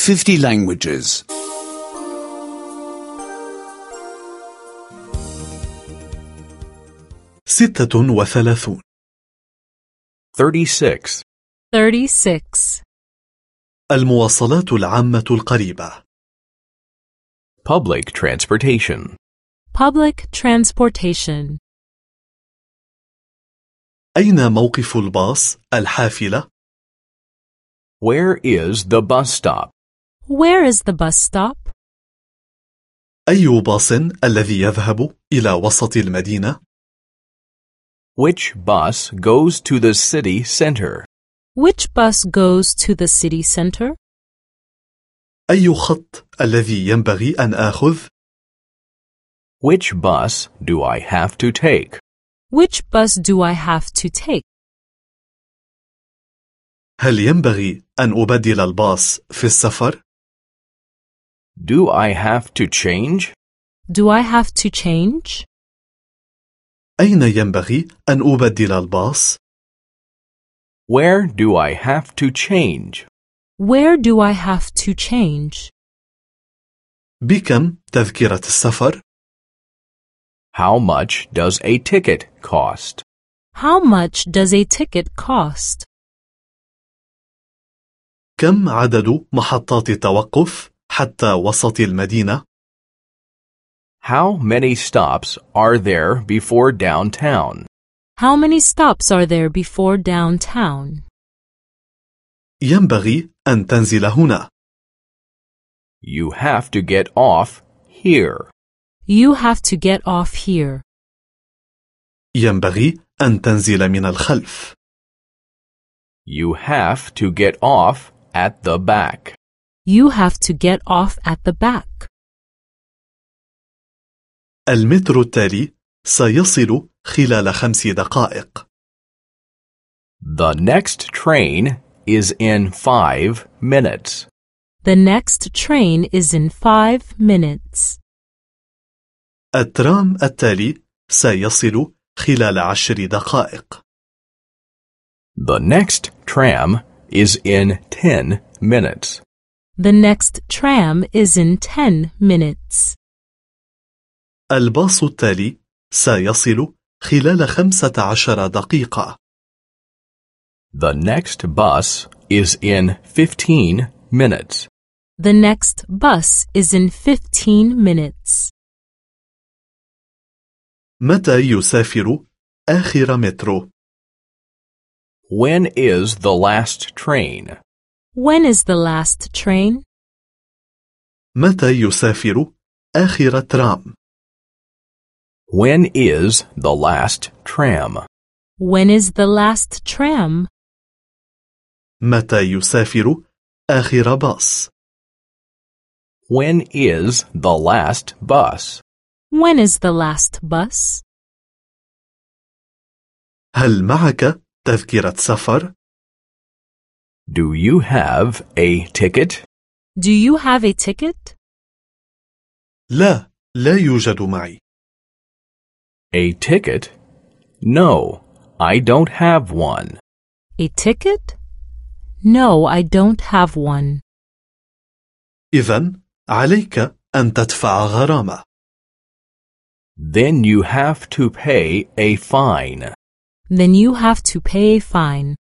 50 languages. 36 36. 36. المواصلات العامة القريبة. Public transportation. Public transportation. أين موقف الباص الحافلة؟ Where is the bus stop? Where is the bus stop? أي باص الذي يذهب إلى وسط المدينة؟ Which bus goes to the city center? Which bus goes to the city center? أي خط الذي ينبغي أن آخذ؟ Which bus do I have to take? Which bus do I have to take? هل ينبغي أن أبدل الباص في السفر؟ Do I have to change? Do I have to change? أين ينبغي أن أبدل الباص؟ Where do I have to change? Where do I have to change? بكم تذكرة السفر؟ How much does a ticket cost? How much does a ticket cost? كم عدد محطات التوقف حتى وسط المدينة؟ How many stops are there before downtown? How many stops are there before downtown? ينبغي أن تنزل هنا. You have to get off here. You have to get off here. ينبغي أن تنزل من الخلف. You have to get off at the back. You have to get off at the back. المترو التالي سيصل خلال 5 دقائق. The next train is in 5 minutes. The next train is in 5 minutes. الترام التالي سيصل خلال 10 دقائق. The next tram is in 10 minutes. The next tram is in 10 minutes. الباص التالي سيصل خلال 15 دقيقة. The next bus is in 15 minutes. The next bus is in 15 minutes. متى يسافر آخر مترو؟ When is the last train? When is the last train? متى يسافر آخر ترام؟ When is the last tram? When is the last tram? متى يسافر آخر باص؟ When is the last bus? When is the last bus? هل معك تذكرة سفر؟ Do you have a ticket? Do you have a ticket? لا يوجد معي. A ticket? No, I don't have one. A ticket? No, I don't have one. إذن عليك أن تدفع غرامة. Then you have to pay a fine. Then you have to pay a fine.